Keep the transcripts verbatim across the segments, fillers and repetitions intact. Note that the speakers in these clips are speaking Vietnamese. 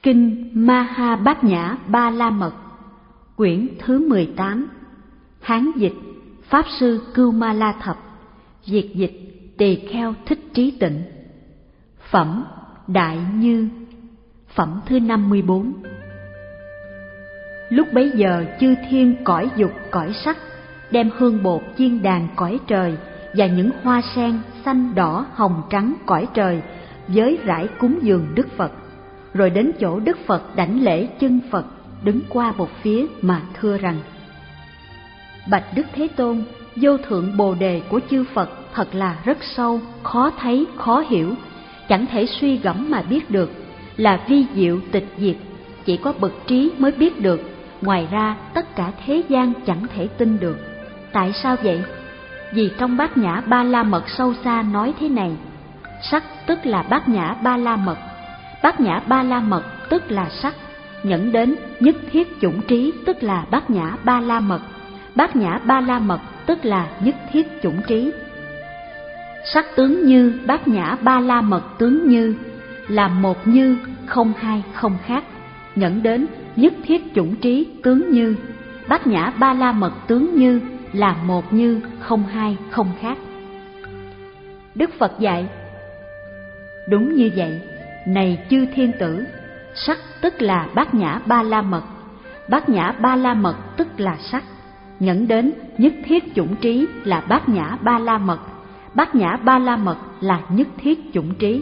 Kinh Maha Bát Nhã Ba La Mật, quyển thứ mười tám, Hán dịch Pháp sư Cưu Ma La Thập, Việt dịch Tỳ Kheo Thích Trí Tịnh. Phẩm Đại Như. Phẩm thứ năm mươi bốn. Lúc bấy giờ chư thiên cõi dục cõi sắc đem hương bột chiên đàn cõi trời và những hoa sen xanh đỏ hồng trắng cõi trời với rải cúng dường Đức Phật, rồi đến chỗ Đức Phật đảnh lễ chân Phật, đứng qua một phía mà thưa rằng: Bạch Đức Thế Tôn, vô thượng bồ đề của chư Phật thật là rất sâu, khó thấy, khó hiểu, chẳng thể suy gẫm mà biết được, là vi diệu tịch diệt, chỉ có bậc trí mới biết được, ngoài ra tất cả thế gian chẳng thể tin được. Tại sao vậy? Vì trong Bát Nhã Ba La Mật sâu xa nói thế này: sắc tức là Bát Nhã Ba La Mật, Bát Nhã Ba La Mật tức là sắc, nhẫn đến nhất thiết chủng trí tức là Bát Nhã Ba La Mật, Bát Nhã Ba La Mật tức là nhất thiết chủng trí. Sắc tướng như Bát Nhã Ba La Mật tướng như, là một như, không hai không khác, nhẫn đến nhất thiết chủng trí tướng như, Bát Nhã Ba La Mật tướng như, là một như, không hai không khác. Đức Phật dạy: đúng như vậy, này chư thiên tử, sắc tức là Bát Nhã Ba La Mật, Bát Nhã Ba La Mật tức là sắc, nhẫn đến nhất thiết chủng trí là Bát Nhã Ba La Mật, Bát Nhã Ba La Mật là nhất thiết chủng trí.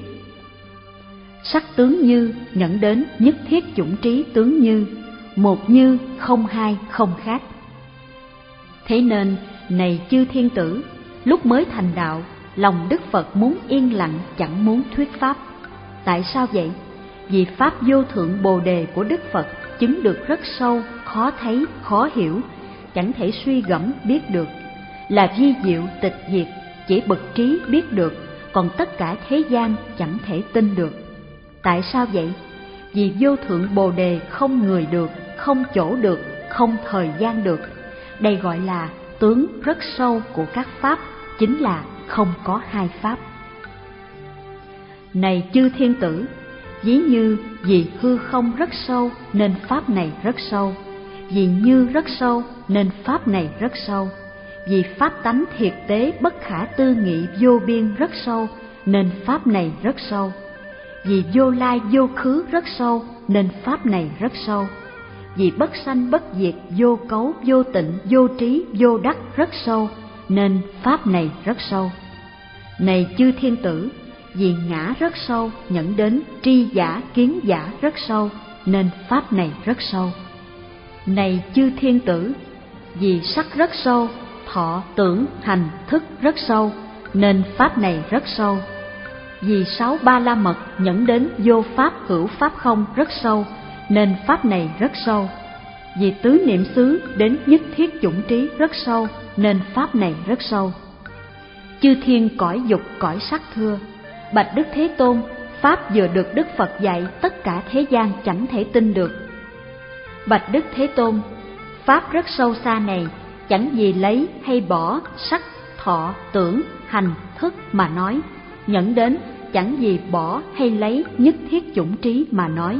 Sắc tướng như, nhẫn đến nhất thiết chủng trí tướng như, một như, không hai không khác. Thế nên, này chư thiên tử, lúc mới thành đạo, lòng Đức Phật muốn yên lặng, chẳng muốn thuyết pháp. Tại sao vậy? Vì pháp vô thượng bồ đề của Đức Phật chứng được rất sâu, khó thấy, khó hiểu, chẳng thể suy gẫm biết được, là vi diệu tịch diệt, chỉ bậc trí biết được, còn tất cả thế gian chẳng thể tin được. Tại sao vậy? Vì vô thượng bồ đề không người được, không chỗ được, không thời gian được. Đây gọi là tướng rất sâu của các pháp, chính là không có hai pháp. Này chư thiên tử, ví như vì hư không rất sâu nên pháp này rất sâu, vì như rất sâu nên pháp này rất sâu, vì pháp tánh thiệt tế bất khả tư nghị vô biên rất sâu nên pháp này rất sâu, vì vô lai vô khứ rất sâu nên pháp này rất sâu, vì bất sanh bất diệt vô cấu vô tịnh vô trí vô đắc rất sâu nên pháp này rất sâu. Này chư thiên tử, vì ngã rất sâu nhẫn đến tri giả kiến giả rất sâu nên pháp này rất sâu. Này chư thiên tử, vì sắc rất sâu, thọ tưởng hành thức rất sâu nên pháp này rất sâu. Vì sáu ba la mật nhẫn đến vô pháp hữu pháp không rất sâu nên pháp này rất sâu. Vì tứ niệm xứ đến nhất thiết chủng trí rất sâu nên pháp này rất sâu. Chư thiên cõi dục cõi sắc thưa: Bạch Đức Thế Tôn, pháp vừa được Đức Phật dạy tất cả thế gian chẳng thể tin được. Bạch Đức Thế Tôn, pháp rất sâu xa này chẳng gì lấy hay bỏ sắc, thọ, tưởng, hành, thức mà nói, nhẫn đến chẳng gì bỏ hay lấy nhất thiết chủng trí mà nói.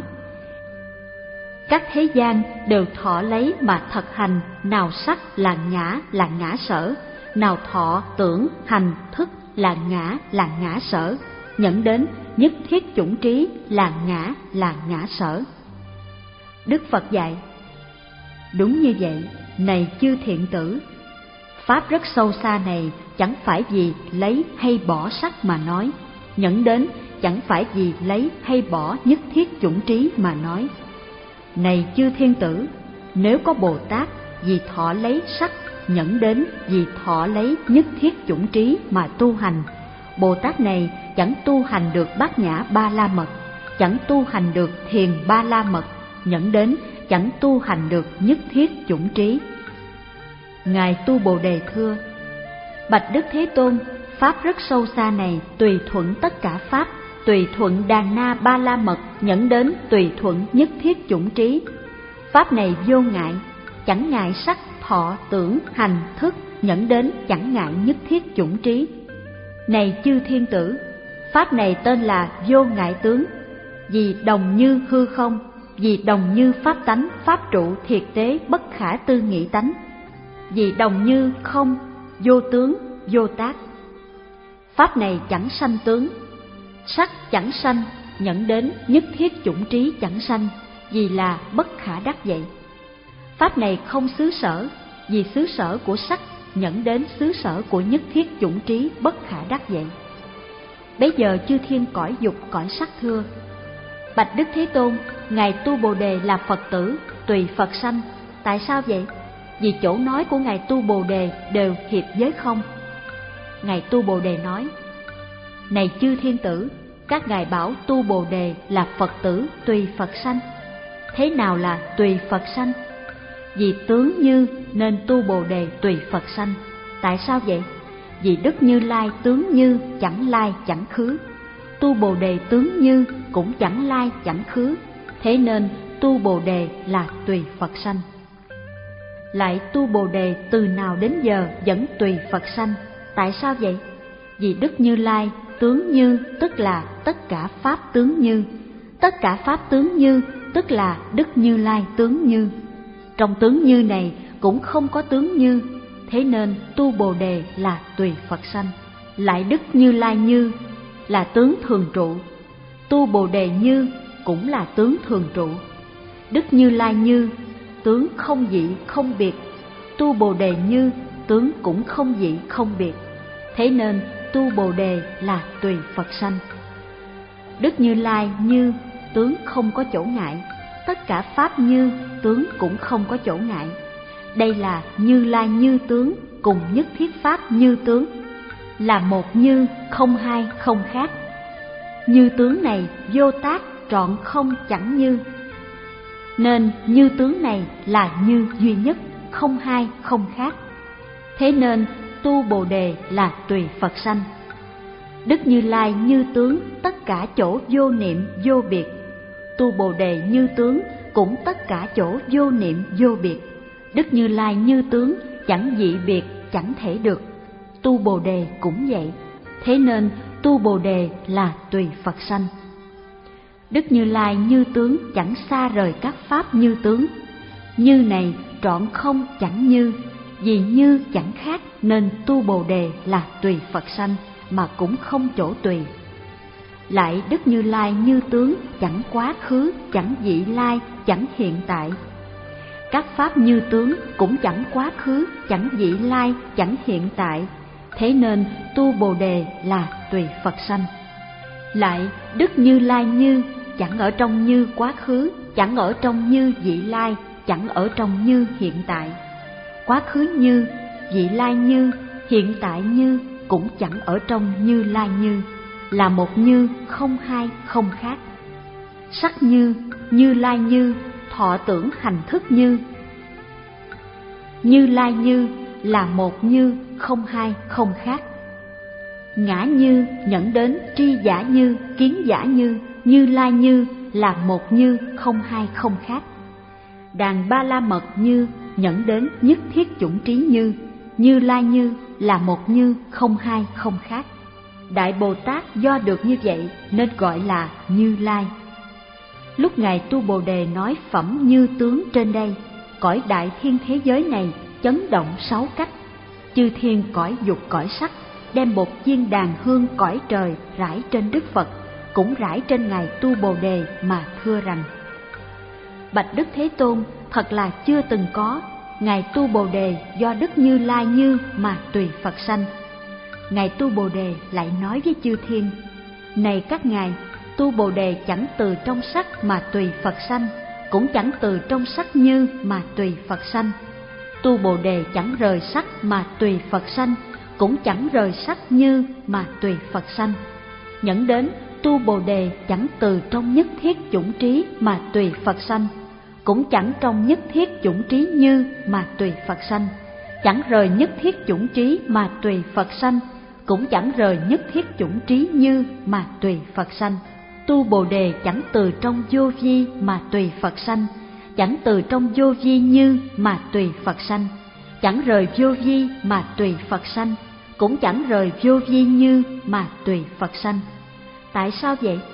Các thế gian đều thọ lấy mà thật hành, nào sắc là ngã là ngã sở, nào thọ tưởng hành thức là ngã là ngã sở, nhẫn đến nhất thiết chủng trí là ngã là ngã sở. Đức Phật dạy: đúng như vậy, này chư thiện tử, pháp rất sâu xa này chẳng phải vì lấy hay bỏ sắc mà nói, nhẫn đến chẳng phải vì lấy hay bỏ nhất thiết chủng trí mà nói. Này chư thiên tử, nếu có Bồ Tát vì thọ lấy sắc, nhẫn đến vì thọ lấy nhất thiết chủng trí mà tu hành, Bồ Tát này chẳng tu hành được Bát Nhã Ba La Mật, chẳng tu hành được Thiền Ba La Mật, nhẫn đến chẳng tu hành được nhất thiết chủng trí. Ngài Tu Bồ Đề thưa: Bạch Đức Thế Tôn, pháp rất sâu xa này tùy thuận tất cả pháp, tùy thuận Đàn Na Ba La Mật, nhẫn đến tùy thuận nhất thiết chủng trí. Pháp này vô ngại, chẳng ngại sắc, thọ, tưởng, hành, thức, nhẫn đến chẳng ngại nhất thiết chủng trí. Này chư thiên tử, pháp này tên là vô ngại tướng, vì đồng như hư không, vì đồng như pháp tánh, pháp trụ thiệt tế bất khả tư nghị tánh, vì đồng như không, vô tướng, vô tác. Pháp này chẳng sanh tướng, sắc chẳng sanh, nhẫn đến nhất thiết chủng trí chẳng sanh, vì là bất khả đắc vậy. Pháp này không xứ sở, vì xứ sở của sắc nhẫn đến xứ sở của nhất thiết chủng trí bất khả đắc vậy. Bấy giờ chư thiên cõi dục cõi sắc thưa: Bạch Đức Thế Tôn, ngài tu Bồ Đề là Phật tử, tùy Phật sanh. Tại sao vậy? Vì chỗ nói của ngài tu Bồ Đề đều hiệp giới không. Ngài tu Bồ Đề nói: Này chư thiên tử, các ngài bảo tu Bồ Đề là Phật tử tùy Phật sanh. Thế nào là tùy Phật sanh? Vì tướng như nên tu Bồ Đề tùy Phật sanh. Tại sao vậy? Vì Đức Như Lai tướng như, chẳng lai chẳng khứ. Tu Bồ Đề tướng như cũng chẳng lai chẳng khứ, thế nên tu Bồ Đề là tùy Phật sanh. Lại tu Bồ Đề từ nào đến giờ vẫn tùy Phật sanh. Tại sao vậy? Vì Đức Như Lai tướng như tức là tất cả pháp tướng như, tất cả pháp tướng như tức là Đức Như Lai tướng như. Trong tướng như này cũng không có tướng như, thế nên tu Bồ Đề là tùy Phật sanh. Lại Đức Như Lai như là tướng thường trụ, tu Bồ Đề như cũng là tướng thường trụ. Đức Như Lai như tướng không dị không biệt, tu Bồ Đề như tướng cũng không dị không biệt, thế nên tu Bồ Đề là tùy Phật sanh. Đức Như Lai như tướng không có chỗ ngại, tất cả pháp như tướng cũng không có chỗ ngại. Đây là Như Lai như tướng cùng nhất thiết pháp như tướng, là một như không hai không khác. Như tướng này vô tác trọn không chẳng như, nên như tướng này là như duy nhất, không hai không khác. Thế nên tu Bồ Đề là tùy Phật sanh. Đức Như Lai như tướng tất cả chỗ vô niệm vô biệt, tu Bồ Đề như tướng cũng tất cả chỗ vô niệm vô biệt. Đức Như Lai như tướng chẳng dị biệt chẳng thể được, tu Bồ Đề cũng vậy, thế nên tu Bồ Đề là tùy Phật sanh. Đức Như Lai như tướng chẳng xa rời các pháp như tướng, như này trọn không chẳng như, vì như chẳng khác nên tu Bồ Đề là tùy Phật sanh mà cũng không chỗ tùy. Lại Đức Như Lai như tướng chẳng quá khứ, chẳng vị lai, chẳng hiện tại. Các pháp như tướng cũng chẳng quá khứ, chẳng vị lai, chẳng hiện tại, thế nên tu Bồ Đề là tùy Phật sanh. Lại Đức Như Lai như chẳng ở trong như quá khứ, chẳng ở trong như vị lai, chẳng ở trong như hiện tại. Quá khứ như, vị lai như, hiện tại như cũng chẳng ở trong Như Lai như, là một như không hai không khác. Sắc như, Như Lai như, thọ tưởng hành thức như. Như Lai như là một như không hai không khác. Ngã như, nhẫn đến tri giả như, kiến giả như, Như Lai như là một như không hai không khác. Đàn ba la mật như, nhẫn đến nhất thiết chủng trí như, Như Lai như là một như không hai không khác. Đại Bồ Tát do được như vậy nên gọi là Như Lai. Lúc ngài tu Bồ Đề nói phẩm như tướng trên đây, cõi đại thiên thế giới này chấn động sáu cách. Chư thiên cõi dục cõi sắc đem một viên đàn hương cõi trời rải trên Đức Phật, cũng rải trên ngài tu Bồ Đề mà thưa rằng: Bạch Đức Thế Tôn, thật là chưa từng có, ngài tu Bồ Đề do Đức Như Lai như mà tùy Phật sanh. Ngài tu Bồ Đề lại nói với chư thiên: Này các ngài, tu Bồ Đề chẳng từ trong sắc mà tùy Phật sanh, cũng chẳng từ trong sắc như mà tùy Phật sanh. Tu Bồ Đề chẳng rời sắc mà tùy Phật sanh, cũng chẳng rời sắc như mà tùy Phật sanh. Nhẫn đến tu Bồ Đề chẳng từ trong nhất thiết chủng trí mà tùy Phật sanh, cũng chẳng trong nhất thiết chủng trí như mà tùy Phật sanh. Chẳng rời nhất thiết chủng trí mà tùy Phật sanh, cũng chẳng rời nhất thiết chủng trí như mà tùy Phật sanh. Tu Bồ Đề chẳng từ trong vô vi mà tùy Phật sanh, chẳng từ trong vô vi như mà tùy Phật sanh. Chẳng rời vô vi mà tùy Phật sanh, cũng chẳng rời vô vi như mà tùy Phật sanh. Tại sao vậy?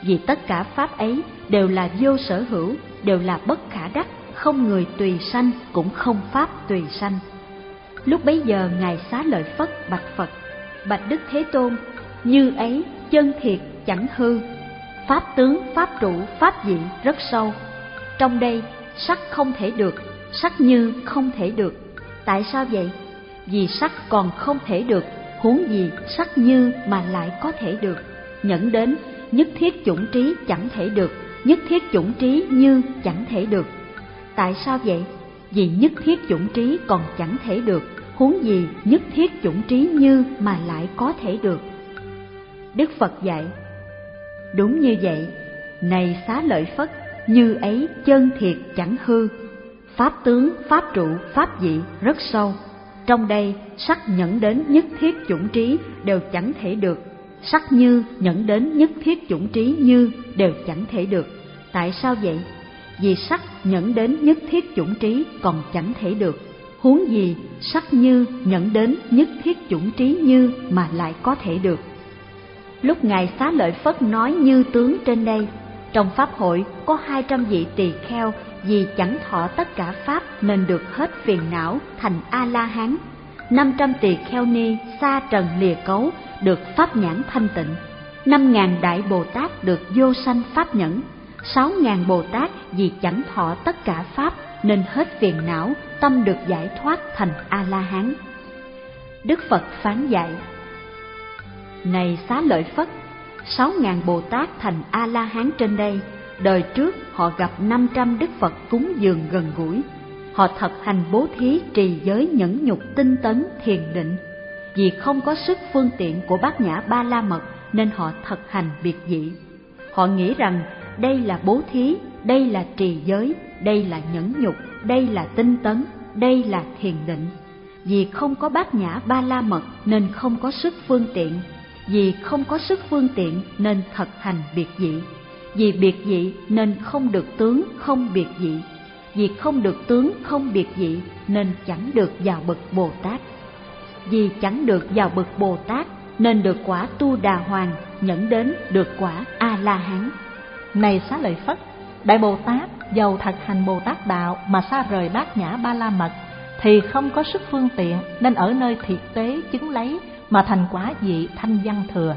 vì tất cả pháp ấy đều là vô sở hữu, đều là bất khả đắc, không người tùy sanh, cũng không pháp tùy sanh. Lúc bấy giờ Ngài Xá Lợi Phất bạch Phật: Bạch Đức Thế Tôn, như ấy chân thiệt chẳng hư, pháp tướng, pháp trụ, pháp dị rất sâu. Trong đây sắc không thể được, sắc như không thể được. Tại sao vậy? Vì sắc còn không thể được, huống gì sắc như mà lại có thể được. Nhẫn đến nhất thiết chủng trí chẳng thể được, nhất thiết chủng trí như chẳng thể được. Tại sao vậy? Vì nhất thiết chủng trí còn chẳng thể được, huống gì nhất thiết chủng trí như mà lại có thể được. Đức Phật dạy: đúng như vậy, này Xá Lợi Phất, như ấy chân thiệt chẳng hư, pháp tướng, pháp trụ, pháp dị rất sâu. Trong đây sắc nhẫn đến nhất thiết chủng trí đều chẳng thể được, sắc như nhẫn đến nhất thiết chủng trí như đều chẳng thể được. Tại sao vậy? Vì sắc nhẫn đến nhất thiết chủng trí còn chẳng thể được, huống gì sắc như nhẫn đến nhất thiết chủng trí như mà lại có thể được. Lúc Ngài Xá Lợi Phất nói như tướng trên đây, trong pháp hội có hai trăm vị tỳ kheo vì chẳng thọ tất cả pháp nên được hết phiền não thành A-la-hán. Năm trăm tỳ kheo ni sa trần lìa cấu được pháp nhãn thanh tịnh. Năm ngàn đại Bồ Tát được vô sanh pháp nhẫn. Sáu ngàn Bồ Tát vì chẳng thọ tất cả pháp nên hết phiền não, tâm được giải thoát thành A-la-hán. Đức Phật phán dạy: này Xá Lợi Phất, sáu ngàn Bồ Tát thành A-la-hán trên đây, đời trước họ gặp năm trăm Đức Phật cúng dường gần gũi. Họ thật hành bố thí, trì giới, nhẫn nhục, tinh tấn, thiền định. Vì không có sức phương tiện của Bát Nhã Ba La Mật nên họ thật hành biệt dị. Họ nghĩ rằng đây là bố thí, đây là trì giới, đây là nhẫn nhục, đây là tinh tấn, đây là thiền định. Vì không có Bát Nhã Ba La Mật nên không có sức phương tiện. Vì không có sức phương tiện nên thật hành biệt dị. Vì biệt dị nên không được tướng không biệt dị. Vì không được tướng không biệt dị nên chẳng được vào bậc Bồ Tát. Vì chẳng được vào bậc Bồ Tát nên được quả Tu Đà Hoàng, nhẫn đến được quả A-la-hán. Này Xá Lợi Phất, Đại Bồ Tát dầu thật hành Bồ Tát đạo mà xa rời Bát Nhã Ba La Mật thì không có sức phương tiện nên ở nơi thiệt tế chứng lấy mà thành quả vị thanh văn thừa.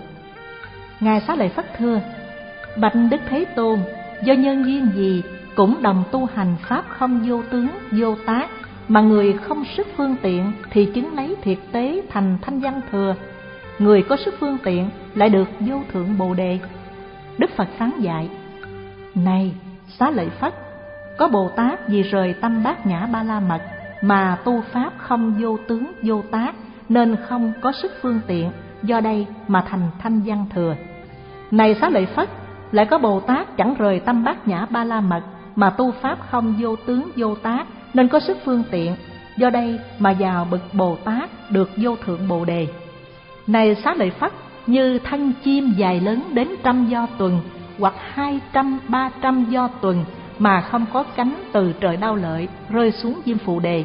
Ngài Xá Lợi Phất thưa: bạch Đức Thế Tôn, do nhân duyên gì cũng đồng tu hành pháp không vô tướng vô tác, mà người không sức phương tiện thì chứng lấy thiệt tế thành thanh văn thừa, người có sức phương tiện lại được vô thượng Bồ Đề. Đức Phật phán dạy: này Xá Lợi Phất, có Bồ Tát vì rời tâm Bát Nhã Ba La Mật mà tu pháp không vô tướng vô tác nên không có sức phương tiện, do đây mà thành thanh văn thừa. Này Xá Lợi Phất, lại có Bồ Tát chẳng rời tâm Bát Nhã Ba La Mật mà tu pháp không vô tướng vô tác nên có sức phương tiện, do đây mà vào bậc Bồ Tát được vô thượng Bồ Đề. Này Xá Lợi Phất, như thân chim dài lớn đến trăm do tuần hoặc hai trăm ba trăm do tuần mà không có cánh từ trời Đao Lợi rơi xuống Diêm Phù Đề.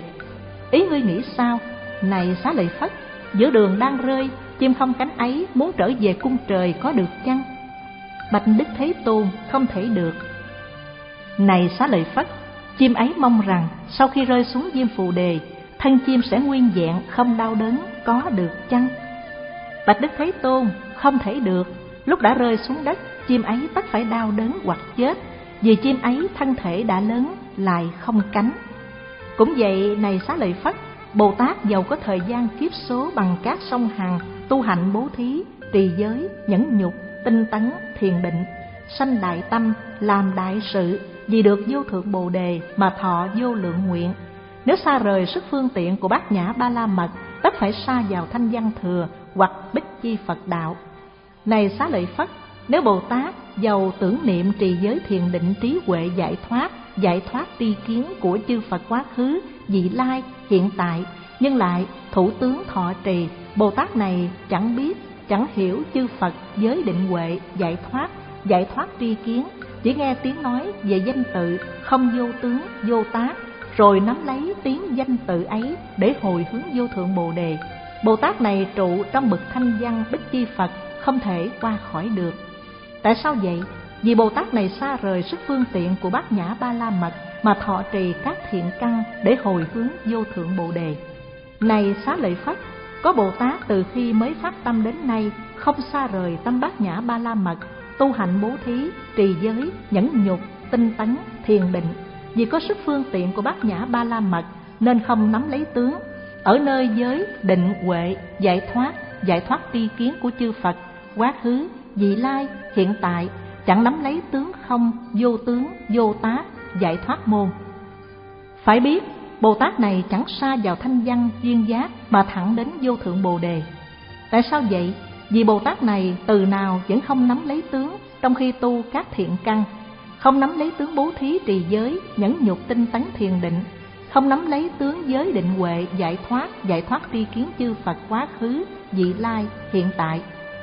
Ý ngươi nghĩ sao? Này Xá Lợi Phất, giữa đường đang rơi, chim không cánh ấy muốn trở về cung trời có được chăng? Bạch Đức Thế Tôn, không thể được. Này Xá Lợi Phất, chim ấy mong rằng sau khi rơi xuống Diêm Phù Đề, thân chim sẽ nguyên vẹn không đau đớn, có được chăng? Bạch Đức Thế Tôn, không thể được. Lúc đã rơi xuống đất, chim ấy tất phải đau đớn hoặc chết, vì chim ấy thân thể đã lớn lại không cánh. Cũng vậy, này Xá Lợi Phất, Bồ Tát giàu có thời gian kiếp số bằng các sông Hằng, tu hạnh bố thí, trì giới, nhẫn nhục, tinh tấn, thiền định, sanh đại tâm, làm đại sự, vì được vô thượng Bồ Đề mà thọ vô lượng nguyện. Nếu xa rời sức phương tiện của Bát Nhã Ba La Mật, tất phải sa vào thanh văn thừa hoặc bích chi Phật đạo. Này Xá Lợi Phất, nếu Bồ Tát giàu tưởng niệm trì giới thiền định trí huệ giải thoát, giải thoát tri kiến của chư Phật quá khứ, vị lai, hiện tại, nhưng lại thủ tướng thọ trì, Bồ Tát này chẳng biết, chẳng hiểu chư Phật giới định huệ, giải thoát, giải thoát tri kiến, chỉ nghe tiếng nói về danh tự không vô tướng, vô tác, rồi nắm lấy tiếng danh tự ấy để hồi hướng vô thượng Bồ Đề. Bồ Tát này trụ trong bậc thanh văn bích chi Phật, không thể qua khỏi được. Tại sao vậy? Vì Bồ Tát này xa rời sức phương tiện của Bát Nhã Ba La Mật mà thọ trì các thiện căn để hồi hướng vô thượng Bồ Đề. Này Xá Lợi Phất, có Bồ Tát từ khi mới phát tâm đến nay không xa rời tâm Bát Nhã Ba La Mật, tu hành bố thí, trì giới, nhẫn nhục, tinh tấn, thiền định. Vì có sức phương tiện của Bát Nhã Ba La Mật nên không nắm lấy tướng. Ở nơi giới định huệ, giải thoát, giải thoát tri kiến của chư Phật, quá khứ, vị lai, hiện tại, chẳng nắm lấy tướng không, vô tướng, vô tác, giải thoát môn. Phải biết, Bồ Tát này chẳng sa vào thanh văn, duyên giác mà thẳng đến vô thượng Bồ Đề. Tại sao vậy? Vì Bồ Tát này từ nào vẫn không nắm lấy tướng trong khi tu các thiện căn, không nắm lấy tướng bố thí trì giới, nhẫn nhục tinh tấn thiền định, không nắm lấy tướng giới định huệ, giải thoát, giải thoát tri kiến chư Phật quá khứ, vị lai, hiện tại.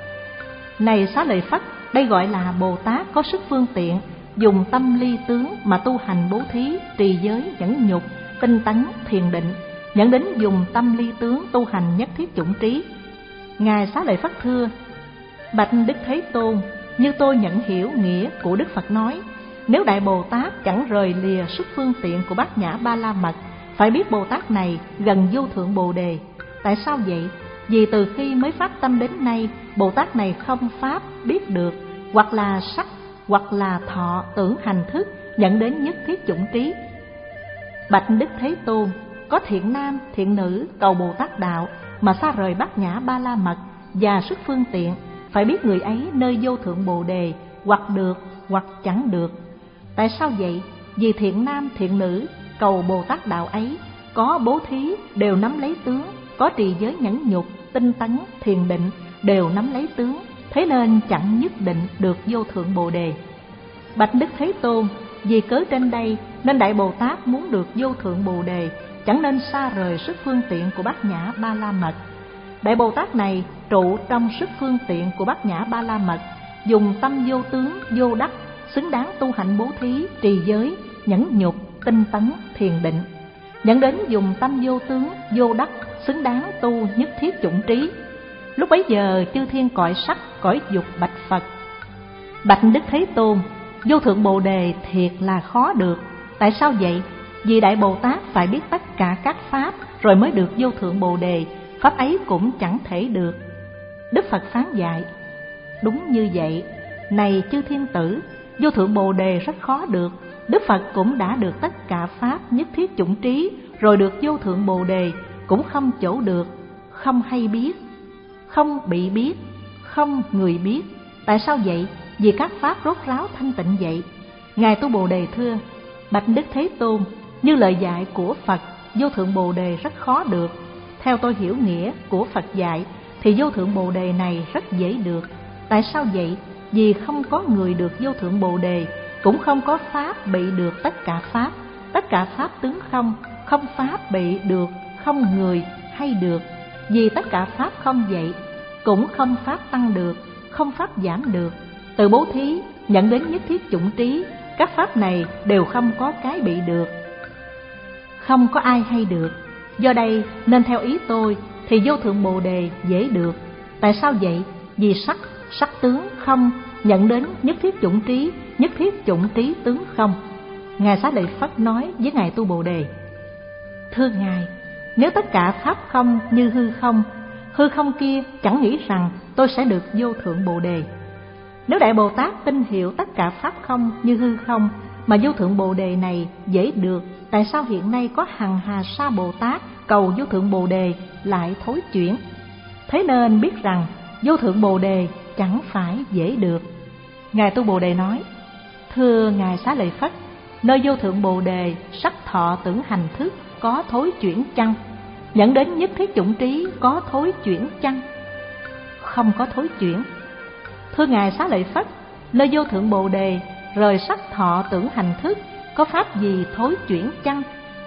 Này Xá Lợi Phất, đây gọi là Bồ Tát có sức phương tiện, dùng tâm ly tướng mà tu hành bố thí, trì giới, nhẫn nhục, tinh tấn, thiền định, dẫn đến dùng tâm ly tướng tu hành nhất thiết chủng trí. Ngài Xá Lợi Phất thưa: Bạch Đức Thế Tôn, như tôi nhận hiểu nghĩa của Đức Phật nói, nếu Đại Bồ Tát chẳng rời lìa sức phương tiện của Bát Nhã Ba La Mật, phải biết Bồ Tát này gần vô thượng Bồ Đề. Tại sao vậy? Vì từ khi mới phát tâm đến nay, Bồ Tát này không pháp biết được, hoặc là sắc, hoặc là thọ, tưởng, hành, thức, dẫn đến nhất thiết chủng trí. Bạch Đức Thế Tôn, có thiện nam, thiện nữ cầu Bồ Tát đạo mà xa rời Bát Nhã Ba La Mật và sức phương tiện, phải biết người ấy nơi vô thượng Bồ Đề, hoặc được, hoặc chẳng được. Tại sao vậy? Vì thiện nam, thiện nữ cầu Bồ Tát đạo ấy có bố thí đều nắm lấy tướng, có trì giới nhẫn nhục, tinh tấn, thiền định đều nắm lấy tướng, thế nên chẳng nhất định được vô thượng Bồ Đề. Bạch Đức Thế Tôn, vì cớ trên đây nên Đại Bồ Tát muốn được vô thượng Bồ Đề, chẳng nên xa rời sức phương tiện của Bát Nhã Ba La Mật. Đại Bồ Tát này trụ trong sức phương tiện của Bát Nhã Ba La Mật, dùng tâm vô tướng, vô đắc, xứng đáng tu hành bố thí, trì giới, nhẫn nhục, tinh tấn, thiền định, dẫn đến dùng tâm vô tướng, vô đắc, xứng đáng tu nhất thiết chủng trí. Lúc bấy giờ chư thiên cõi sắc, cõi dục bạch Phật: Bạch Đức Thế Tôn, vô thượng Bồ Đề thiệt là khó được. Tại sao vậy? Vì Đại Bồ Tát phải biết tất cả các pháp rồi mới được vô thượng Bồ Đề, pháp ấy cũng chẳng thể được. Đức Phật phán dạy: Đúng như vậy, này chư thiên tử, vô thượng Bồ Đề rất khó được. Đức Phật cũng đã được tất cả pháp nhất thiết chủng trí, rồi được vô thượng Bồ Đề cũng không chỗ được, không hay biết, không bị biết, không người biết. Tại sao vậy? Vì các pháp rốt ráo thanh tịnh vậy. Ngài Tu Bồ Đề thưa: Bạch Đức Thế Tôn, như lời dạy của Phật, vô thượng Bồ Đề rất khó được. Theo tôi hiểu nghĩa của Phật dạy thì vô thượng Bồ Đề này rất dễ được. Tại sao vậy? Vì không có người được vô thượng Bồ Đề, cũng không có pháp bị được tất cả pháp. Tất cả pháp tướng không, không pháp bị được, không người hay được. Vì tất cả pháp không vậy, cũng không pháp tăng được, không pháp giảm được. Từ bố thí nhận đến nhất thiết chủng trí, các pháp này đều không có cái bị được, không có ai hay được. Do đây nên theo ý tôi thì vô thượng Bồ Đề dễ được. Tại sao vậy? Vì sắc, sắc tướng không, nhận đến nhất thiết chủng trí, nhất thiết chủng trí tướng không. Ngài Xá Lợi Phất nói với Ngài Tu Bồ Đề: Thưa Ngài, nếu tất cả pháp không như hư không, hư không kia chẳng nghĩ rằng tôi sẽ được vô thượng Bồ Đề. Nếu Đại Bồ Tát tin hiểu tất cả pháp không như hư không mà vô thượng Bồ Đề này dễ được, tại sao hiện nay có hằng hà sa Bồ Tát cầu vô thượng Bồ Đề lại thối chuyển? Thế nên biết rằng vô thượng Bồ Đề chẳng phải dễ được. Ngài Tu Bồ Đề nói: Thưa Ngài Xá Lợi Phất, nơi vô thượng Bồ Đề sắc thọ tưởng hành thức có thối chuyển chăng? Dẫn đến nhất thiết chủng trí có thối chuyển chăng? Không có thối chuyển. Thưa Ngài Xá Lợi Phất, nơi vô thượng Bồ Đề rời sắc thọ tưởng hành thức có pháp gì thối chuyển chăng?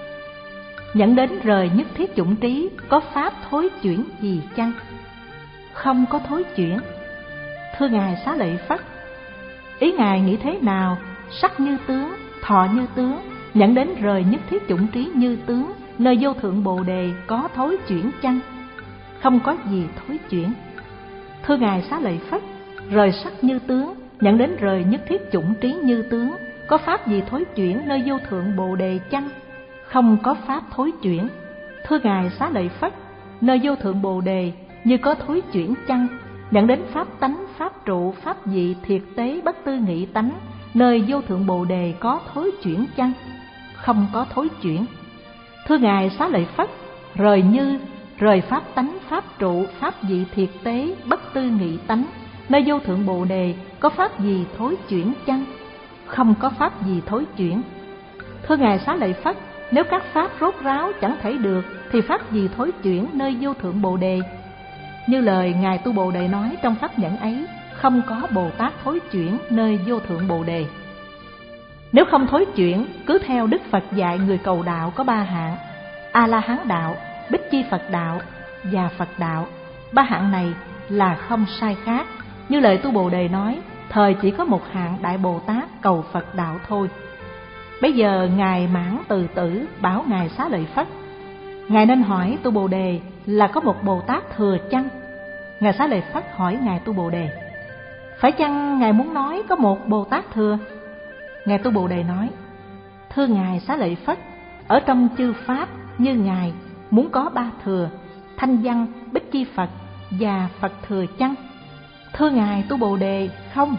Dẫn đến rời nhất thiết chủng trí có pháp thối chuyển gì chăng? Không có thối chuyển. Thưa Ngài Xá Lợi Phất, ý Ngài nghĩ thế nào? Sắc như tướng, thọ như tướng, dẫn đến rời nhất thiết chủng trí như tướng, nơi vô thượng Bồ Đề có thối chuyển chăng? Không có gì thối chuyển. Thưa Ngài Xá Lợi Phất, rời sắc như tướng, nhận đến rời nhất thiết chủng trí như tướng. Có pháp gì thối chuyển nơi vô thượng Bồ Đề chăng? Không có pháp thối chuyển. Thưa Ngài Xá Lợi Phất, nơi vô thượng Bồ Đề như có thối chuyển chăng? Nhận đến pháp tánh, pháp trụ, pháp dị, thiệt tế, bất tư nghị tánh, nơi vô thượng Bồ Đề có thối chuyển chăng? Không có thối chuyển. Thưa Ngài Xá Lợi Phất, rời như, rời pháp tánh, pháp trụ, pháp dị, thiệt tế, bất tư nghị tánh, nơi vô thượng Bồ Đề có pháp gì thối chuyển chăng? Không có pháp gì thối chuyển. Thưa Ngài Xá Lợi Phất, nếu các pháp rốt ráo chẳng thể được thì pháp gì thối chuyển nơi vô thượng Bồ Đề? Như lời Ngài Tu Bồ Đề nói trong pháp nhẫn ấy, không có Bồ Tát thối chuyển nơi vô thượng Bồ Đề. Nếu không thối chuyển, cứ theo Đức Phật dạy người cầu đạo có ba hạng: A-la-hán đạo, Bích Chi Phật đạo và Phật đạo. Ba hạng này là không sai khác. Như lời Tu Bồ Đề nói, thời chỉ có một hạng Đại Bồ Tát cầu Phật đạo thôi. Bây giờ Ngài Mãn Từ Tử bảo Ngài Xá Lợi Phất, Ngài nên hỏi Tu Bồ Đề là có một Bồ Tát thừa chăng? Ngài Xá Lợi Phất hỏi Ngài Tu Bồ Đề, phải chăng Ngài muốn nói có một Bồ Tát thừa? Ngài Tu Bồ Đề nói, thưa Ngài Xá Lợi Phất, ở trong chư Pháp như Ngài muốn có ba thừa, Thanh Văn, Bích Chi Phật và Phật thừa chăng? Thưa Ngài Tu Bồ Đề, không.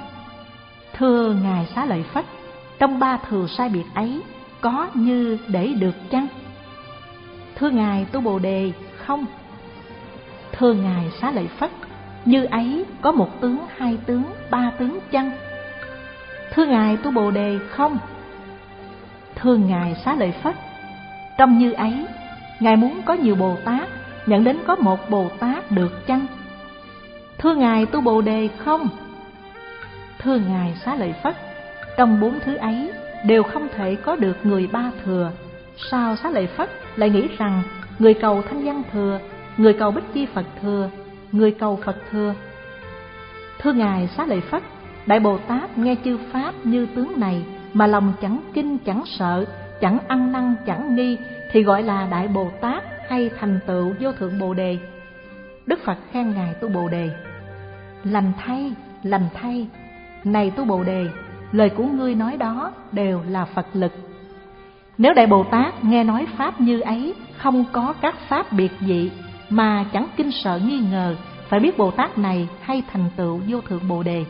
Thưa Ngài Xá Lợi Phất, trong ba thừa sai biệt ấy có như để được chăng? Thưa Ngài Tu Bồ Đề, không. Thưa Ngài Xá Lợi Phất, như ấy có một tướng, hai tướng, ba tướng chăng? Thưa Ngài Tu Bồ Đề, không. Thưa Ngài Xá Lợi Phất, trong như ấy Ngài muốn có nhiều Bồ Tát, nhận đến có một Bồ Tát được chăng? Thưa Ngài Tu Bồ Đề, không. Thưa Ngài Xá Lợi Phất, trong bốn thứ ấy đều không thể có được người ba thừa. Sao Xá Lợi Phất lại nghĩ rằng người cầu Thanh Văn thừa, người cầu Bích Chi Phật thừa, người cầu Phật thừa? Thưa Ngài Xá Lợi Phất, Đại Bồ Tát nghe chư Pháp như tướng này mà lòng chẳng kinh chẳng sợ, chẳng ăn năn chẳng nghi thì gọi là Đại Bồ Tát hay thành tựu vô thượng Bồ Đề. Đức Phật khen Ngài Tu Bồ Đề, lành thay, lành thay, này Tu Bồ Đề, lời của ngươi nói đó đều là Phật lực. Nếu Đại Bồ Tát nghe nói Pháp như ấy, không có các Pháp biệt dị mà chẳng kinh sợ nghi ngờ, phải biết Bồ Tát này hay thành tựu vô thượng Bồ Đề.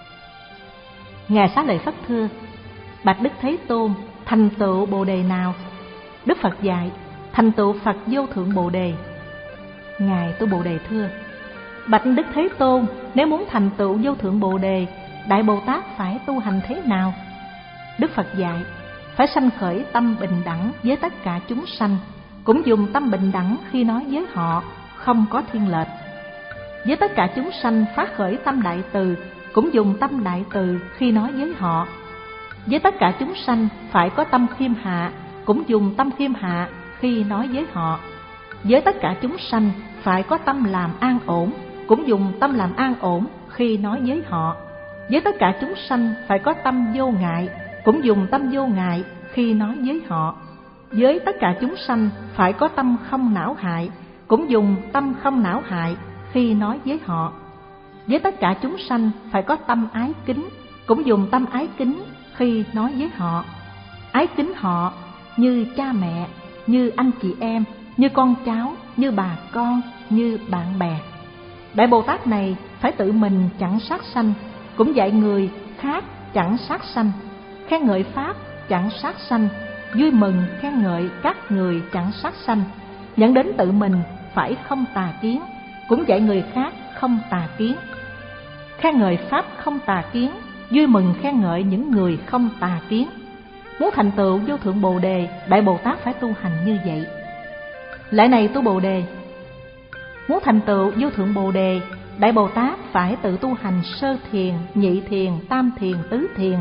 Ngài Xá Lợi Phất thưa, bạch Đức Thế Tôn, thành tựu Bồ Đề nào? Đức Phật dạy, thành tựu Phật vô thượng Bồ Đề. Ngài Tu Bồ Đề thưa, bạch Đức Thế Tôn, nếu muốn thành tựu vô thượng Bồ Đề, Đại Bồ Tát phải tu hành thế nào? Đức Phật dạy, phải sanh khởi tâm bình đẳng với tất cả chúng sanh, cũng dùng tâm bình đẳng khi nói với họ, không có thiên lệch. Với tất cả chúng sanh phát khởi tâm đại từ, cũng dùng tâm đại từ khi nói với họ. Với tất cả chúng sanh phải có tâm khiêm hạ, cũng dùng tâm khiêm hạ khi nói với họ. Với tất cả chúng sanh phải có tâm làm an ổn, cũng dùng tâm làm an ổn khi nói với họ. Với tất cả chúng sanh phải có tâm vô ngại, cũng dùng tâm vô ngại khi nói với họ. Với tất cả chúng sanh phải có tâm không não hại, cũng dùng tâm không não hại khi nói với họ. Với tất cả chúng sanh phải có tâm ái kính, cũng dùng tâm ái kính khi nói với họ. Ái kính họ như cha mẹ, như anh chị em, như con cháu, như bà con, như bạn bè. Đại Bồ Tát này phải tự mình chẳng sát sanh, cũng dạy người khác chẳng sát sanh, khen ngợi Pháp chẳng sát sanh, vui mừng khen ngợi các người chẳng sát sanh, nhận đến tự mình phải không tà kiến, cũng dạy người khác không tà kiến. Khen ngợi Pháp không tà kiến, vui mừng khen ngợi những người không tà kiến. Muốn thành tựu vô thượng Bồ Đề, Đại Bồ Tát phải tu hành như vậy. Lại này Tu Bồ Đề, muốn thành tựu vô thượng Bồ Đề, Đại Bồ Tát phải tự tu hành sơ thiền, nhị thiền, tam thiền, tứ thiền.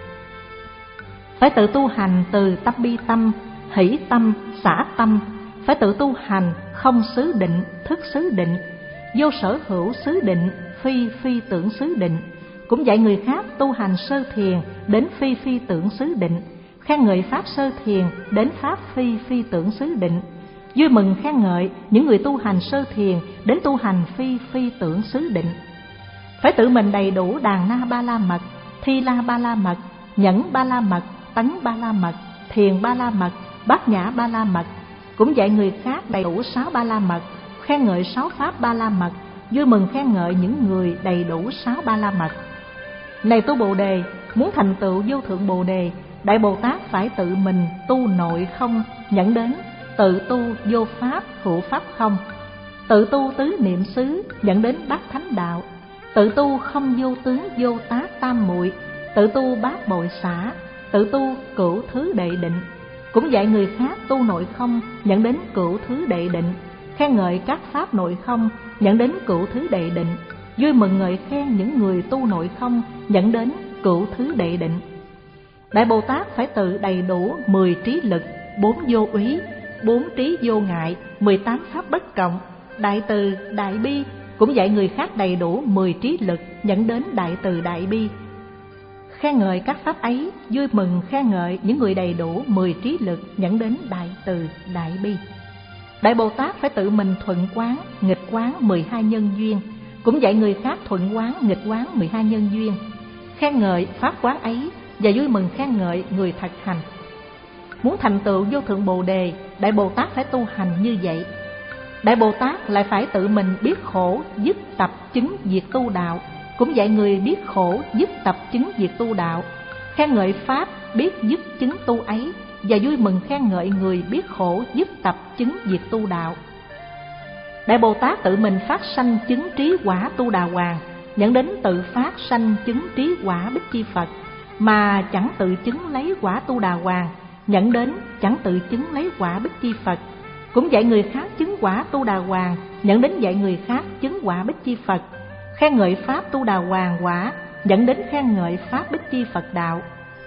Phải tự tu hành từ tâm bi tâm, hỷ tâm, xả tâm. Phải tự tu hành không xứ định, thức xứ định, vô sở hữu xứ định, phi phi tưởng xứ định. Cũng dạy người khác tu hành sơ thiền đến phi phi tưởng xứ định, khen ngợi Pháp sơ thiền đến Pháp phi phi tưởng xứ định, vui mừng khen ngợi những người tu hành sơ thiền đến tu hành phi phi tưởng xứ định. Phải tự mình đầy đủ đàn na ba la mật, Thi La Ba La Mật, Nhẫn Ba La Mật, Tấn Ba La Mật, Thiền Ba La Mật, Bát Nhã Ba La Mật. Cũng dạy người khác đầy đủ sáu Ba La Mật, khen ngợi sáu pháp Ba La Mật, vui mừng khen ngợi những người đầy đủ sáu Ba La Mật. Này tu Bồ Đề, muốn thành tựu vô thượng Bồ Đề, Đại Bồ Tát phải tự mình tu nội không nhẫn đến, tự tu vô pháp hữu pháp không, tự tu tứ niệm xứ dẫn đến bát thánh đạo, tự tu không vô tướng vô tác tam muội, tự tu bát bội xả, tự tu cửu thứ đệ định. Cũng dạy người khác tu nội không dẫn đến cửu thứ đệ định, khen ngợi các pháp nội không dẫn đến cửu thứ đệ định, vui mừng ngợi khen những người tu nội không dẫn đến cửu thứ đệ định. Đại Bồ Tát phải tự đầy đủ mười trí lực, bốn vô úy, bốn trí vô ngại, mười tám pháp bất cộng, đại từ, đại bi. Cũng dạy người khác đầy đủ mười trí lực dẫn đến đại từ đại bi, khen ngợi các pháp ấy, vui mừng khen ngợi những người đầy đủ mười trí lực dẫn đến đại từ đại bi. Đại Bồ Tát phải tự mình thuận quán, nghịch quán mười hai nhân duyên. Cũng dạy người khác thuận quán, nghịch quán mười hai nhân duyên, khen ngợi pháp quán ấy và vui mừng khen ngợi người thực hành. Muốn thành tựu vô thượng Bồ Đề, Đại Bồ Tát phải tu hành như vậy. Đại Bồ Tát lại phải tự mình biết khổ, dứt tập chứng diệt tu đạo. Cũng dạy người biết khổ, dứt tập chứng diệt tu đạo, khen ngợi pháp biết dứt chứng tu ấy và vui mừng khen ngợi người biết khổ, dứt tập chứng diệt tu đạo. Đại Bồ Tát tự mình phát sanh chứng trí quả Tu Đà Hoàng, dẫn đến tự phát sanh chứng trí quả Bích Chi Phật, mà chẳng tự chứng lấy quả Tu Đà Hoàng, dẫn đến chẳng tự chứng lấy quả Bích Chi Phật. Cũng dạy người khác chứng quả Tu Đà Hoàng, dẫn đến dạy người khác chứng quả Bích Chi Phật, khen ngợi pháp Tu Đà Hoàng quả, dẫn đến khen ngợi pháp Bích Chi Phật đạo.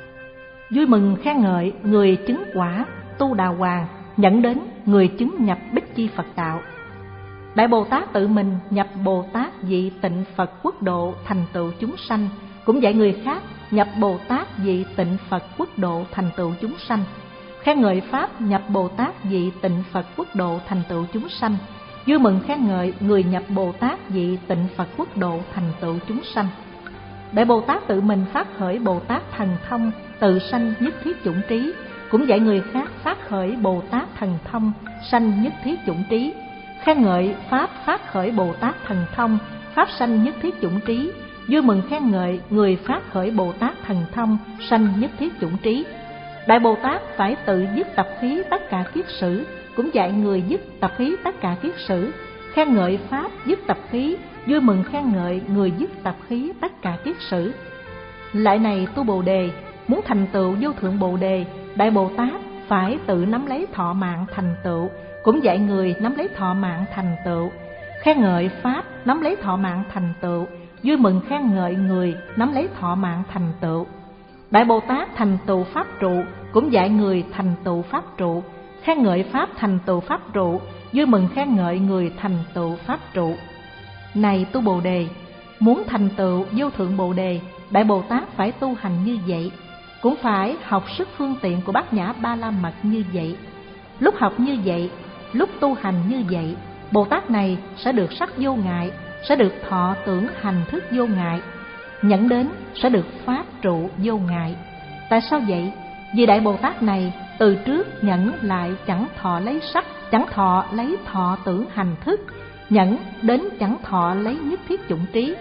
Vui mừng khen ngợi người chứng quả Tu Đà Hoàng, dẫn đến người chứng nhập Bích Chi Phật đạo. Đại Bồ Tát tự mình nhập Bồ Tát vị Tịnh Phật quốc độ thành tựu chúng sanh. Cũng dạy người khác nhập Bồ Tát vị Tịnh Phật quốc độ thành tựu chúng sanh, khen ngợi pháp nhập Bồ Tát vị Tịnh Phật quốc độ thành tựu chúng sanh, vui mừng khen ngợi người nhập Bồ Tát vị Tịnh Phật quốc độ thành tựu chúng sanh. Đại Bồ Tát tự mình phát khởi Bồ Tát thần thông tự sanh nhất thiết chủng trí. Cũng dạy người khác phát khởi Bồ Tát thần thông sanh nhất thiết chủng trí, khen ngợi pháp phát khởi Bồ Tát thần thông pháp sanh nhất thiết chủng trí, vui mừng khen ngợi người phát khởi Bồ Tát thần thông sanh nhất thiết chủng trí. Đại Bồ Tát phải tự dứt tập khí tất cả kiết sử. Cũng dạy người dứt tập khí tất cả kiết sử, khen ngợi pháp dứt tập khí, vui mừng khen ngợi người dứt tập khí tất cả kiết sử. Lại này tu Bồ Đề, muốn thành tựu vô thượng Bồ Đề, Đại Bồ Tát phải tự nắm lấy thọ mạng thành tựu. Cũng dạy người nắm lấy thọ mạng thành tựu, khen ngợi pháp nắm lấy thọ mạng thành tựu, vui mừng khen ngợi người nắm lấy thọ mạng thành tựu. Đại Bồ Tát thành tựu pháp trụ. Cũng dạy người thành tựu pháp trụ, khen ngợi pháp thành tựu pháp trụ, vui mừng khen ngợi người thành tựu pháp trụ. Này tu Bồ Đề, muốn thành tựu vô thượng Bồ Đề, Đại Bồ Tát phải tu hành như vậy. Cũng phải học sức phương tiện của Bát Nhã Ba La Mật như vậy. Lúc học như vậy, lúc tu hành như vậy, Bồ Tát này sẽ được sắc vô ngại, sẽ được thọ tưởng hành thức vô ngại, nhẫn đến sẽ được pháp trụ vô ngại. Tại sao vậy? Vì Đại Bồ Tát này từ trước nhẫn lại chẳng thọ lấy sắc, chẳng thọ lấy thọ tưởng hành thức, nhẫn đến chẳng thọ lấy nhất thiết chủng trí.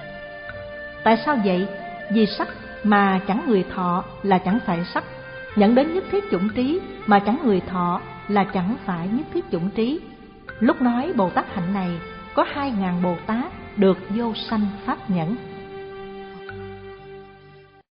Tại sao vậy? Vì sắc mà chẳng người thọ là chẳng phải sắc, nhẫn đến nhất thiết chủng trí mà chẳng người thọ là chẳng phải nhất thiết chủng trí. Lúc nói Bồ Tát hạnh này có hai ngàn Bồ Tát được vô sanh pháp nhẫn.